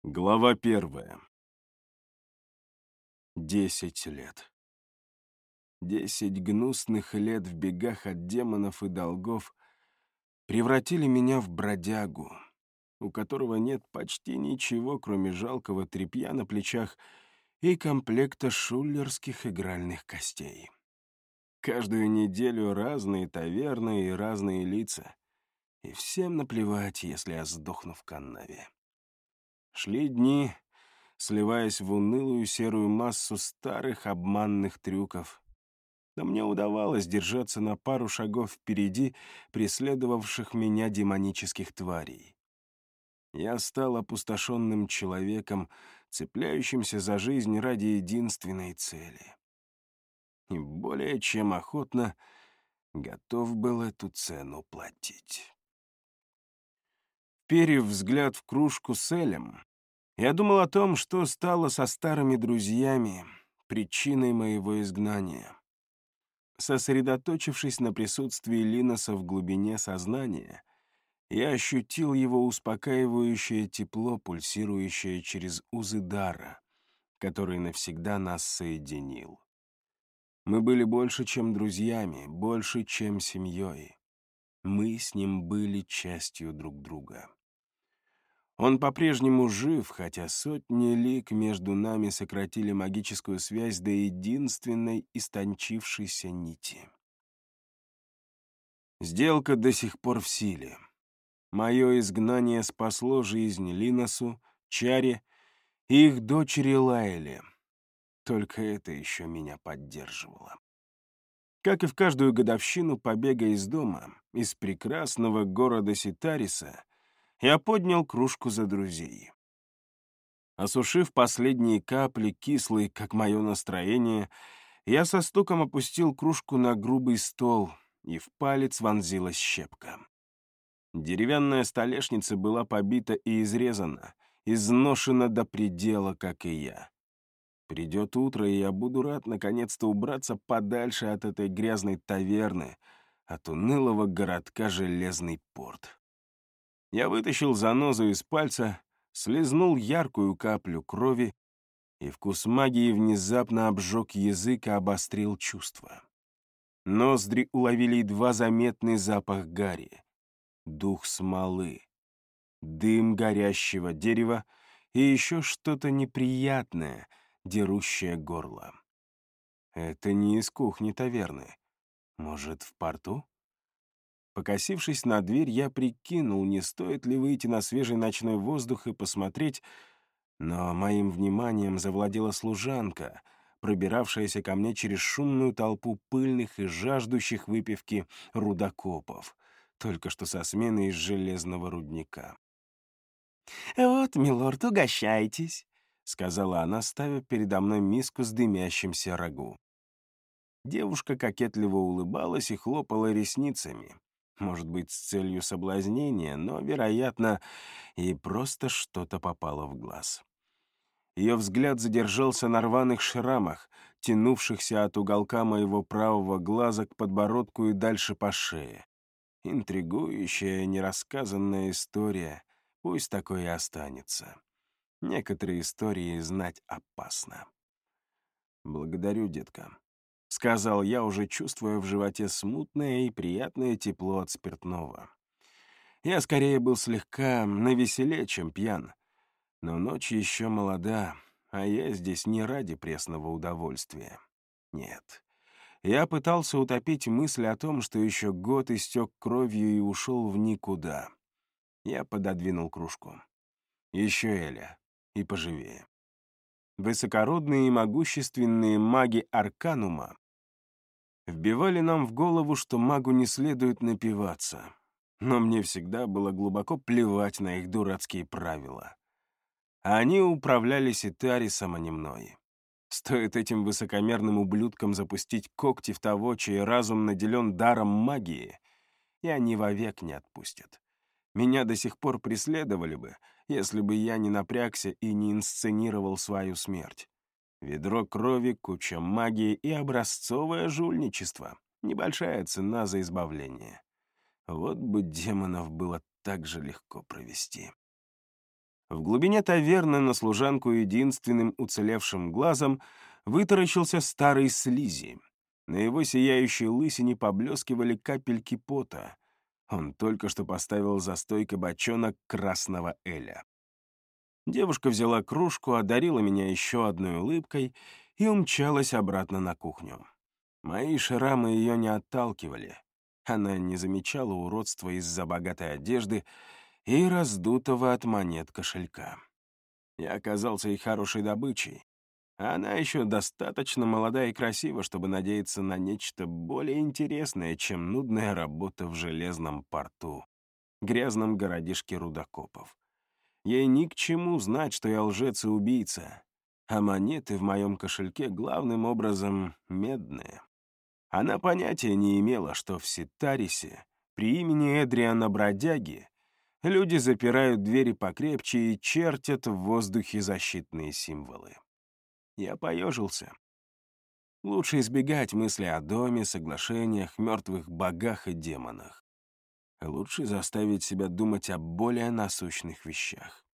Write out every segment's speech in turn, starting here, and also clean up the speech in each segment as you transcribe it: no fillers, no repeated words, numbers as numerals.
Глава 1. 10 лет. 10 гнусных лет в бегах от демонов и долгов превратили меня в бродягу, у которого нет почти ничего, кроме жалкого тряпья на плечах и комплекта шуллерских игральных костей. Каждую неделю разные таверны и разные лица, и всем наплевать, если я сдохну в канаве. Шли дни, сливаясь в унылую серую массу старых обманных трюков. Но мне удавалось держаться на пару шагов впереди преследовавших меня демонических тварей. Я стал опустошенным человеком, цепляющимся за жизнь ради единственной цели. И более чем охотно готов был эту цену платить. Вперев взгляд в кружку с Элем, я думал о том, что стало со старыми друзьями, причиной моего изгнания. Сосредоточившись на присутствии Линоса в глубине сознания, я ощутил его успокаивающее тепло, пульсирующее через узы дара, который навсегда нас соединил. Мы были больше, чем друзьями, больше, чем семьей. Мы с ним были частью друг друга. Он по-прежнему жив, хотя сотни лиг между нами сократили магическую связь до единственной истончившейся нити. Сделка до сих пор в силе. Мое изгнание спасло жизнь Линосу, Чаре и их дочери Лайле. Только это еще меня поддерживало. Как и в каждую годовщину побега из дома, из прекрасного города Ситариса, я поднял кружку за друзей. Осушив последние капли, кислой, как мое настроение, я со стуком опустил кружку на грубый стол, и в палец вонзилась щепка. Деревянная столешница была побита и изрезана, изношена до предела, как и я. Придет утро, и я буду рад наконец-то убраться подальше от этой грязной таверны, от унылого городка Железный порт. Я вытащил занозу из пальца, слезнул яркую каплю крови, и вкус магии внезапно обжег язык и обострил чувства. Ноздри уловили едва заметный запах гари, дух смолы, дым горящего дерева и еще что-то неприятное, дерущее горло. Это не из кухни таверны. Может, в порту? Покосившись на дверь, я прикинул, не стоит ли выйти на свежий ночной воздух и посмотреть, но моим вниманием завладела служанка, пробиравшаяся ко мне через шумную толпу пыльных и жаждущих выпивки рудокопов, только что со смены из железного рудника. «Вот, милорд, угощайтесь», — сказала она, ставя передо мной миску с дымящимся рагу. Девушка кокетливо улыбалась и хлопала ресницами. Может быть, с целью соблазнения, но, вероятно, ей просто что-то попало в глаз. Ее взгляд задержался на рваных шрамах, тянувшихся от уголка моего правого глаза к подбородку и дальше по шее. Интригующая, нерассказанная история, пусть такой и останется. Некоторые истории знать опасно. «Благодарю, детка», — сказал я, уже чувствуя в животе смутное и приятное тепло от спиртного. Я скорее был слегка навеселе, чем пьян, но ночь еще молода, а я здесь не ради пресного удовольствия. Нет. Я пытался утопить мысль о том, что еще год истек кровью и ушел в никуда. Я пододвинул кружку. Еще Эля. И поживее. Высокородные и могущественные маги Арканума вбивали нам в голову, что магу не следует напиваться. Но мне всегда было глубоко плевать на их дурацкие правила. А они управляли Ситарисом, а не мной. Стоит этим высокомерным ублюдкам запустить когти в того, чей разум наделен даром магии, и они вовек не отпустят. Меня до сих пор преследовали бы, если бы я не напрягся и не инсценировал свою смерть. Ведро крови, куча магии и образцовое жульничество. Небольшая цена за избавление. Вот бы демонов было так же легко провести. В глубине таверны на служанку единственным уцелевшим глазом вытаращился старый слизи. На его сияющей лысине поблескивали капельки пота. Он только что поставил за стойкой бочонок красного эля. Девушка взяла кружку, одарила меня еще одной улыбкой и умчалась обратно на кухню. Мои шрамы ее не отталкивали. Она не замечала уродства из-за богатой одежды и раздутого от монет кошелька. Я оказался ей хорошей добычей. А она еще достаточно молода и красива, чтобы надеяться на нечто более интересное, чем нудная работа в железном порту, грязном городишке рудокопов. Ей ни к чему знать, что я лжец и убийца, а монеты в моем кошельке главным образом медные. Она понятия не имела, что в Ситарисе при имени Эдриана Бродяги люди запирают двери покрепче и чертят в воздухе защитные символы. Я поежился. Лучше избегать мысли о доме, соглашениях, мертвых богах и демонах. Лучше заставить себя думать о более насущных вещах.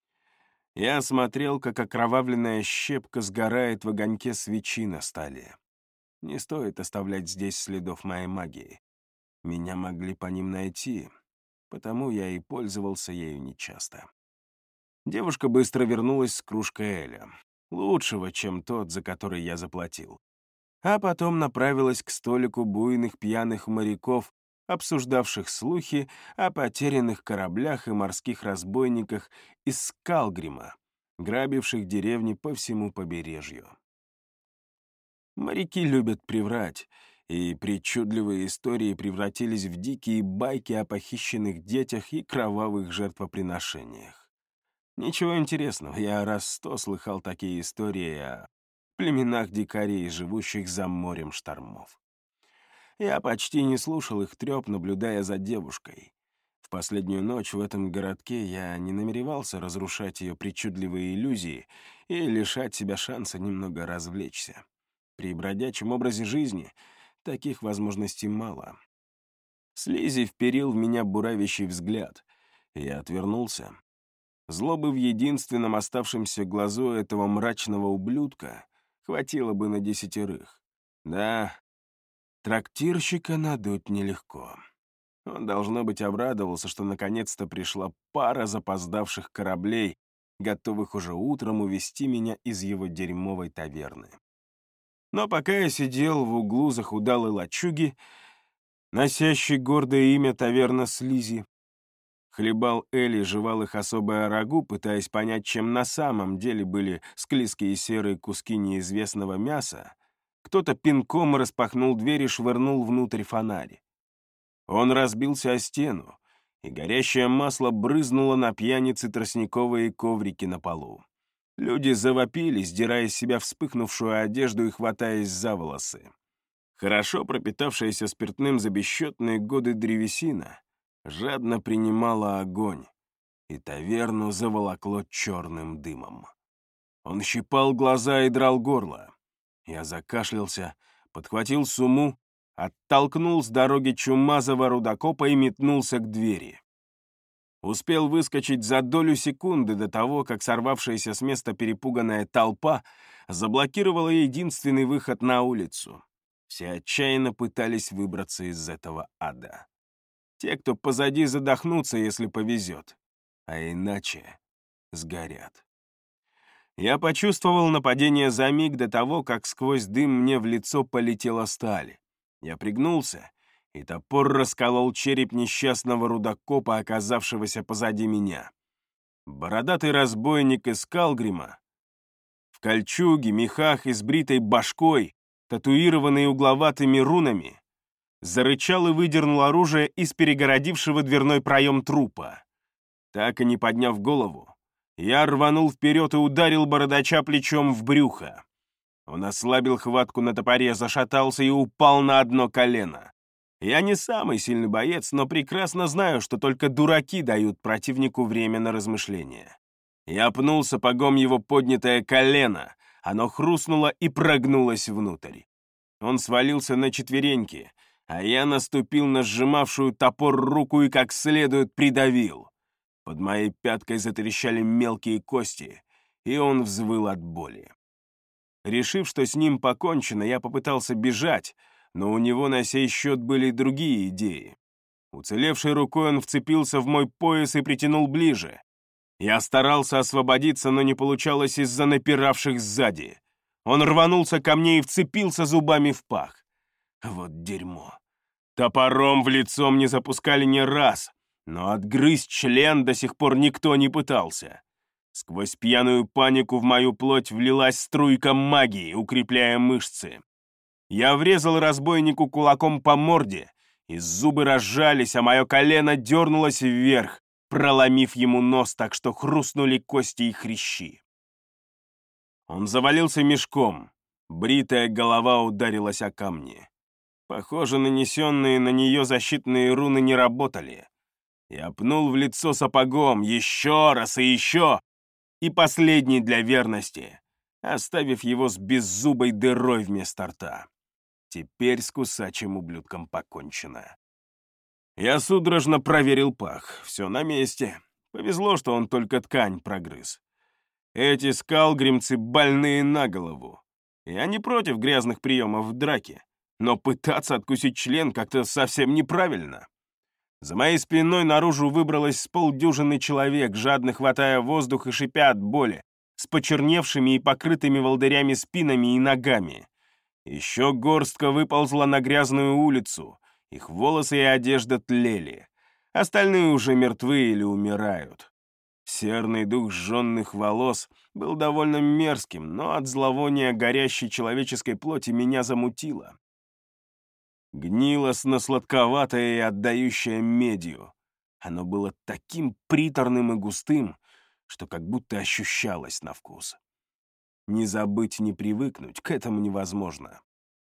Я смотрел, как окровавленная щепка сгорает в огоньке свечи на столе. Не стоит оставлять здесь следов моей магии. Меня могли по ним найти, потому я и пользовался ею нечасто. Девушка быстро вернулась с кружкой эля, лучшего, чем тот, за который я заплатил. А потом направилась к столику буйных пьяных моряков, обсуждавших слухи о потерянных кораблях и морских разбойниках из Скалгрима, грабивших деревни по всему побережью. Моряки любят приврать, и причудливые истории превратились в дикие байки о похищенных детях и кровавых жертвоприношениях. Ничего интересного, я раз 100 слыхал такие истории о племенах дикарей, живущих за морем штормов. Я почти не слушал их трёп, наблюдая за девушкой. В последнюю ночь в этом городке я не намеревался разрушать ее причудливые иллюзии и лишать себя шанса немного развлечься. При бродячем образе жизни таких возможностей мало. Слизи вперил в меня буравящий взгляд. Я отвернулся. Злобы в единственном оставшемся глазу этого мрачного ублюдка хватило бы на 10. Да, трактирщика надуть нелегко. Он, должно быть, обрадовался, что наконец-то пришла пара запоздавших кораблей, готовых уже утром увезти меня из его дерьмовой таверны. Но пока я сидел в углу захудалой лачуги, носящей гордое имя таверна Слизи, хлебал эль и жевал их особое рагу, пытаясь понять, чем на самом деле были склизкие серые куски неизвестного мяса, кто-то пинком распахнул дверь и швырнул внутрь фонарь. Он разбился о стену, и горящее масло брызнуло на пьяницы тростниковые коврики на полу. Люди завопили, сдирая с себя вспыхнувшую одежду и хватаясь за волосы. Хорошо пропитавшаяся спиртным за бесчетные годы древесина жадно принимала огонь, и таверну заволокло черным дымом. Он щипал глаза и драл горло. Я закашлялся, подхватил сумму, оттолкнул с дороги чумазого рудокопа и метнулся к двери. Успел выскочить за долю секунды до того, как сорвавшаяся с места перепуганная толпа заблокировала единственный выход на улицу. Все отчаянно пытались выбраться из этого ада. Те, кто позади, задохнутся, если повезет, а иначе сгорят. Я почувствовал нападение за миг до того, как сквозь дым мне в лицо полетела сталь. Я пригнулся, и топор расколол череп несчастного рудокопа, оказавшегося позади меня. Бородатый разбойник из Скалгрима, в кольчуге, мехах и с бритой башкой, татуированный угловатыми рунами, зарычал и выдернул оружие из перегородившего дверной проем трупа. Так и не подняв голову, я рванул вперед и ударил бородача плечом в брюхо. Он ослабил хватку на топоре, зашатался и упал на одно колено. Я не самый сильный боец, но прекрасно знаю, что только дураки дают противнику время на размышления. Я пнул сапогом его поднятое колено, оно хрустнуло и прогнулось внутрь. Он свалился на четвереньки, а я наступил на сжимавшую топор руку и как следует придавил. Под моей пяткой затрещали мелкие кости, и он взвыл от боли. Решив, что с ним покончено, я попытался бежать, но у него на сей счет были другие идеи. Уцелевшей рукой он вцепился в мой пояс и притянул ближе. Я старался освободиться, но не получалось из-за напиравших сзади. Он рванулся ко мне и вцепился зубами в пах. Вот дерьмо. Топором в лицо мне запускали не раз, но отгрызть член до сих пор никто не пытался. Сквозь пьяную панику в мою плоть влилась струйка магии, укрепляя мышцы. Я врезал разбойнику кулаком по морде, и зубы разжались, а мое колено дернулось вверх, проломив ему нос так, что хрустнули кости и хрящи. Он завалился мешком, бритая голова ударилась о камни. Похоже, нанесенные на нее защитные руны не работали. Я пнул в лицо сапогом еще раз и еще, и последний для верности, оставив его с беззубой дырой вместо рта. Теперь с кусачим ублюдком покончено. Я судорожно проверил пах. Все на месте. Повезло, что он только ткань прогрыз. Эти скалгримцы больные на голову. Я не против грязных приемов в драке, но пытаться откусить член как-то совсем неправильно. За моей спиной наружу выбралось с полдюжины человек, жадно хватая воздух и шипя от боли, с почерневшими и покрытыми волдырями спинами и ногами. Еще горстка выползла на грязную улицу, их волосы и одежда тлели. Остальные уже мертвы или умирают. Серный дух сжженных волос был довольно мерзким, но от зловония горящей человеческой плоти меня замутило. Гнилостно-сладковатое и отдающее медью. Оно было таким приторным и густым, что как будто ощущалось на вкус. Не забыть, не привыкнуть, к этому невозможно.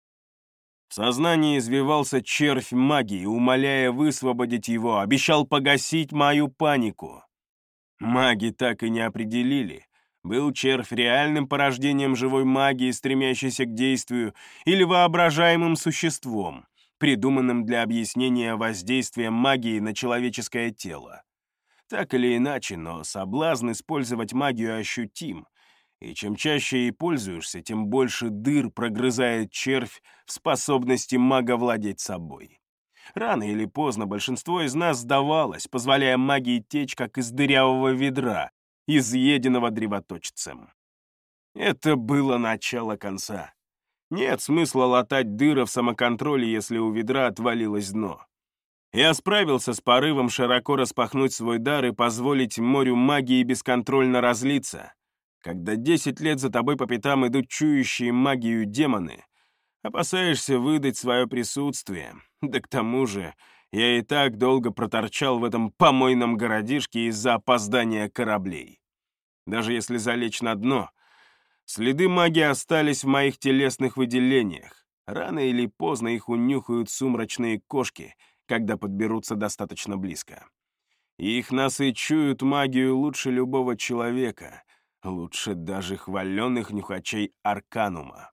В сознании извивался червь магии, умоляя высвободить его, обещал погасить мою панику. Маги так и не определили, был червь реальным порождением живой магии, стремящейся к действию, или воображаемым существом, придуманным для объяснения воздействия магии на человеческое тело. Так или иначе, но соблазн использовать магию ощутим, и чем чаще ей пользуешься, тем больше дыр прогрызает червь в способности мага владеть собой. Рано или поздно большинство из нас сдавалось, позволяя магии течь, как из дырявого ведра, изъеденного древоточцем. Это было начало конца. Нет смысла латать дыры в самоконтроле, если у ведра отвалилось дно. Я справился с порывом широко распахнуть свой дар и позволить морю магии бесконтрольно разлиться. Когда 10 лет за тобой по пятам идут чующие магию демоны, опасаешься выдать свое присутствие. Да к тому же я и так долго проторчал в этом помойном городишке из-за опоздания кораблей. Даже если залечь на дно, следы магии остались в моих телесных выделениях. Рано или поздно их унюхают сумрачные кошки, когда подберутся достаточно близко. И их носы чуют магию лучше любого человека, лучше даже хваленных нюхачей Арканума.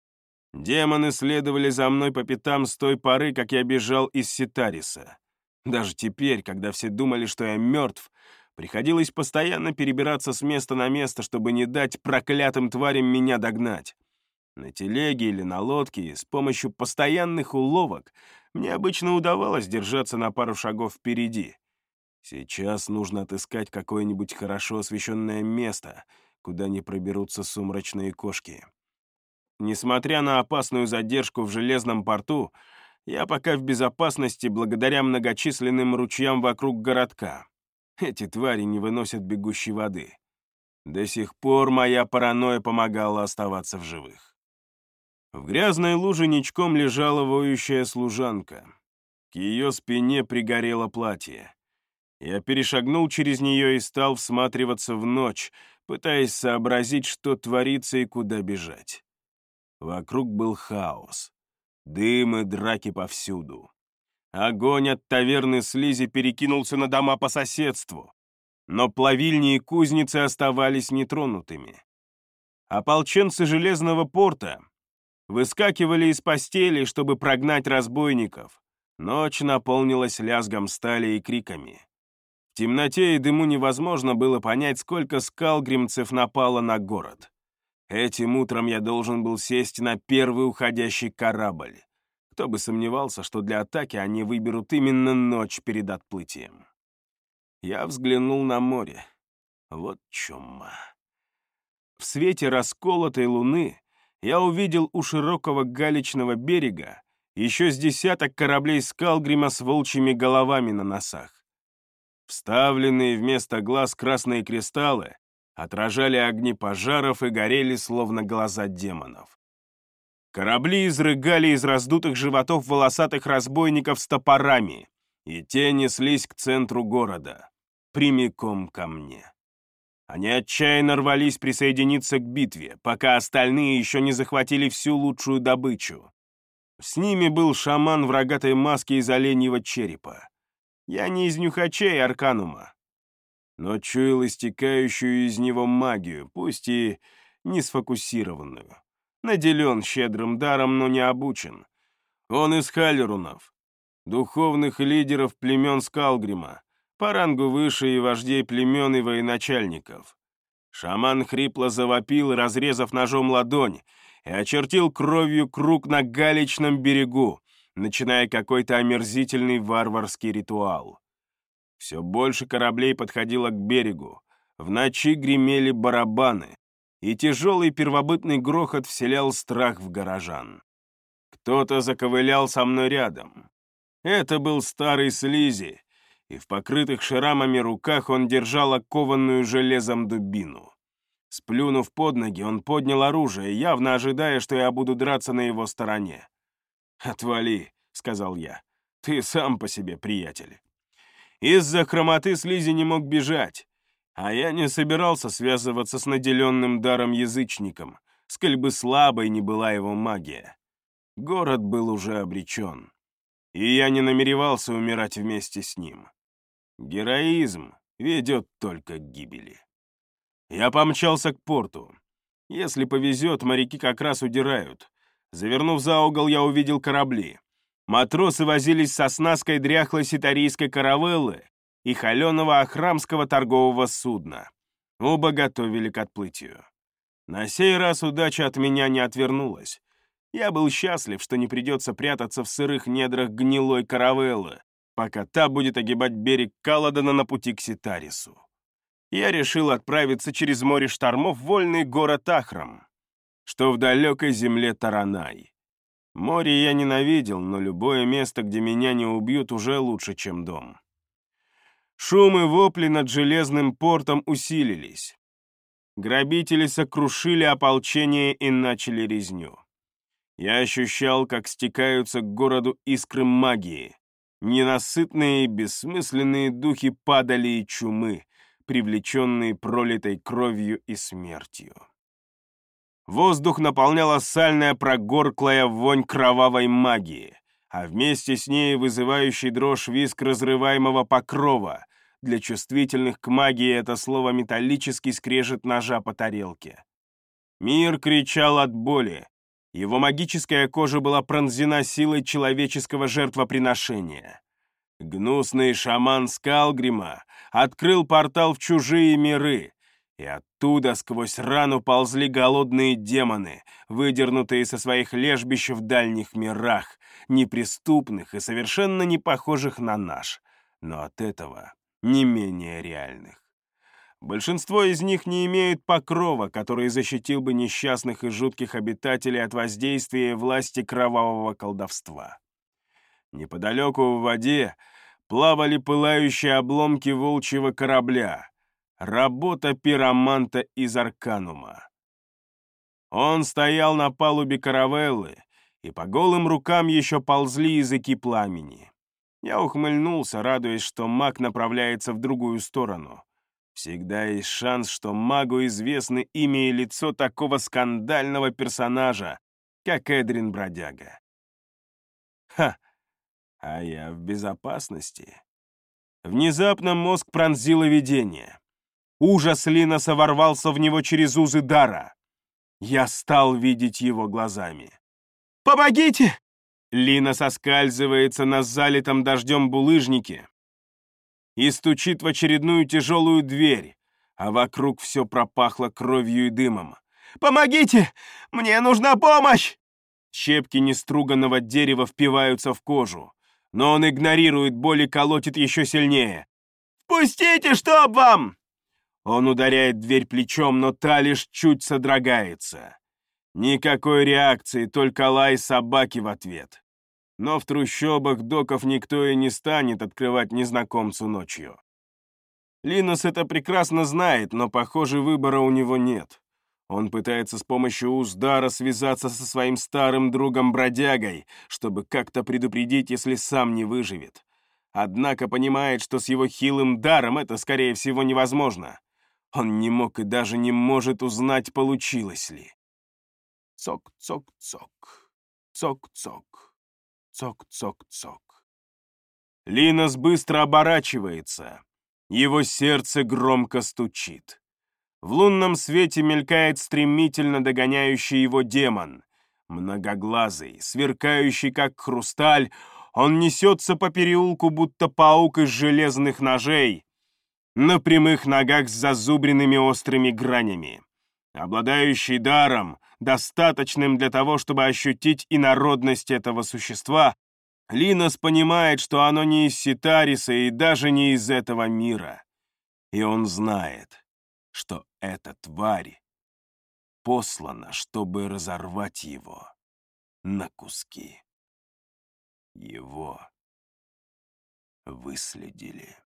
Демоны следовали за мной по пятам с той поры, как я бежал из Ситариса. Даже теперь, когда все думали, что я мертв, приходилось постоянно перебираться с места на место, чтобы не дать проклятым тварям меня догнать. На телеге или на лодке с помощью постоянных уловок мне обычно удавалось держаться на пару шагов впереди. Сейчас нужно отыскать какое-нибудь хорошо освещенное место, куда не проберутся сумрачные кошки. Несмотря на опасную задержку в железном порту, я пока в безопасности благодаря многочисленным ручьям вокруг городка. Эти твари не выносят бегущей воды. До сих пор моя паранойя помогала оставаться в живых. В грязной луже ничком лежала воющая служанка. К ее спине пригорело платье. Я перешагнул через нее и стал всматриваться в ночь, пытаясь сообразить, что творится и куда бежать. Вокруг был хаос. Дым и драки повсюду. Огонь от таверны слизи перекинулся на дома по соседству, но плавильни и кузницы оставались нетронутыми. Ополченцы Железного порта выскакивали из постелей, чтобы прогнать разбойников. Ночь наполнилась лязгом стали и криками. темноте и дыму невозможно было понять, сколько скалгримцев напало на город. Этим утром я должен был сесть на первый уходящий корабль. Кто бы сомневался, что для атаки они выберут именно ночь перед отплытием. Я взглянул на море. Вот чума. В свете расколотой луны я увидел у широкого галечного берега еще с десяток кораблей Скалгрима с волчьими головами на носах. Вставленные вместо глаз красные кристаллы отражали огни пожаров и горели, словно глаза демонов. Корабли изрыгали из раздутых животов волосатых разбойников с топорами, и те неслись к центру города, прямиком ко мне. Они отчаянно рвались присоединиться к битве, пока остальные еще не захватили всю лучшую добычу. С ними был шаман в рогатой маске из оленьего черепа. Я не из нюхачей Арканума, но чуял истекающую из него магию, пусть и не сфокусированную. Наделен щедрым даром, но не обучен. Он из Халерунов, духовных лидеров племен Скалгрима, по рангу выше и вождей племен и военачальников. Шаман хрипло завопил, разрезав ножом ладонь, и очертил кровью круг на галечном берегу, начиная какой-то омерзительный варварский ритуал. Все больше кораблей подходило к берегу, в ночи гремели барабаны, и тяжелый первобытный грохот вселял страх в горожан. Кто-то заковылял со мной рядом. Это был старый слизи, и в покрытых шрамами руках он держал окованную железом дубину. Сплюнув под ноги, он поднял оружие, явно ожидая, что я буду драться на его стороне. «Отвали», — сказал я, — «ты сам по себе, приятель». Из-за хромоты слизи не мог бежать, а я не собирался связываться с наделенным даром язычником, сколь бы слабой ни была его магия. Город был уже обречен, и я не намеревался умирать вместе с ним. Героизм ведет только к гибели. Я помчался к порту. Если повезет, моряки как раз удирают. Завернув за угол, я увидел корабли. Матросы возились со снаской дряхлой ситарийской каравеллы и холеного ахрамского торгового судна. Оба готовили к отплытию. На сей раз удача от меня не отвернулась. Я был счастлив, что не придется прятаться в сырых недрах гнилой каравеллы, пока та будет огибать берег Каладана на пути к Ситарису. Я решил отправиться через море штормов в вольный город Ахрам, что в далекой земле Таранай. Море я ненавидел, но любое место, где меня не убьют, уже лучше, чем дом. Шум и вопли над железным портом усилились. Грабители сокрушили ополчение и начали резню. Я ощущал, как стекаются к городу искры магии. Ненасытные и бессмысленные духи падали и чумы, привлеченные пролитой кровью и смертью. Воздух наполняла сальная прогорклая вонь кровавой магии, а вместе с ней вызывающий дрожь визг разрываемого покрова. Для чувствительных к магии это слово металлический скрежет ножа по тарелке. Мир кричал от боли. Его магическая кожа была пронзена силой человеческого жертвоприношения. Гнусный шаман Скалгрима открыл портал в чужие миры, и оттуда сквозь рану ползли голодные демоны, выдернутые со своих лежбищ в дальних мирах, неприступных и совершенно не похожих на наш, но от этого не менее реальных. Большинство из них не имеют покрова, который защитил бы несчастных и жутких обитателей от воздействия власти кровавого колдовства. Неподалеку в воде плавали пылающие обломки волчьего корабля, работа пироманта из Арканума. Он стоял на палубе каравеллы, и по голым рукам еще ползли языки пламени. Я ухмыльнулся, радуясь, что маг направляется в другую сторону. Всегда есть шанс, что магу известны имя и лицо такого скандального персонажа, как Эдрин Бродяга. Ха! А я в безопасности. Внезапно мозг пронзило видение. Ужас Линоса ворвался в него через узы дара. Я стал видеть его глазами. «Помогите!» Линос оскальзывается на залитом дождем булыжнике. и стучит в очередную тяжелую дверь, а вокруг все пропахло кровью и дымом. «Помогите! Мне нужна помощь!» Щепки неструганного дерева впиваются в кожу, но он игнорирует боль и колотит еще сильнее. «Пустите, чтоб вам!» Он ударяет дверь плечом, но та лишь чуть содрогается. Никакой реакции, только лай собаки в ответ. Но в трущобах доков никто и не станет открывать незнакомцу ночью. Линус это прекрасно знает, но, похоже, выбора у него нет. Он пытается с помощью Уздара связаться со своим старым другом-бродягой, чтобы как-то предупредить, если сам не выживет. Однако понимает, что с его хилым даром это, скорее всего, невозможно. Он не мог и даже не может узнать, получилось ли. Цок-цок-цок, цок-цок, цок-цок-цок. Линус быстро оборачивается. Его сердце громко стучит. В лунном свете мелькает стремительно догоняющий его демон. Многоглазый, сверкающий как хрусталь, он несется по переулку, будто паук из железных ножей, на прямых ногах с зазубренными острыми гранями. Обладающий даром, достаточным для того, чтобы ощутить инородность этого существа, Линус понимает, что оно не из Ситариса и даже не из этого мира. И он знает, что эта тварь послана, чтобы разорвать его на куски. Его выследили.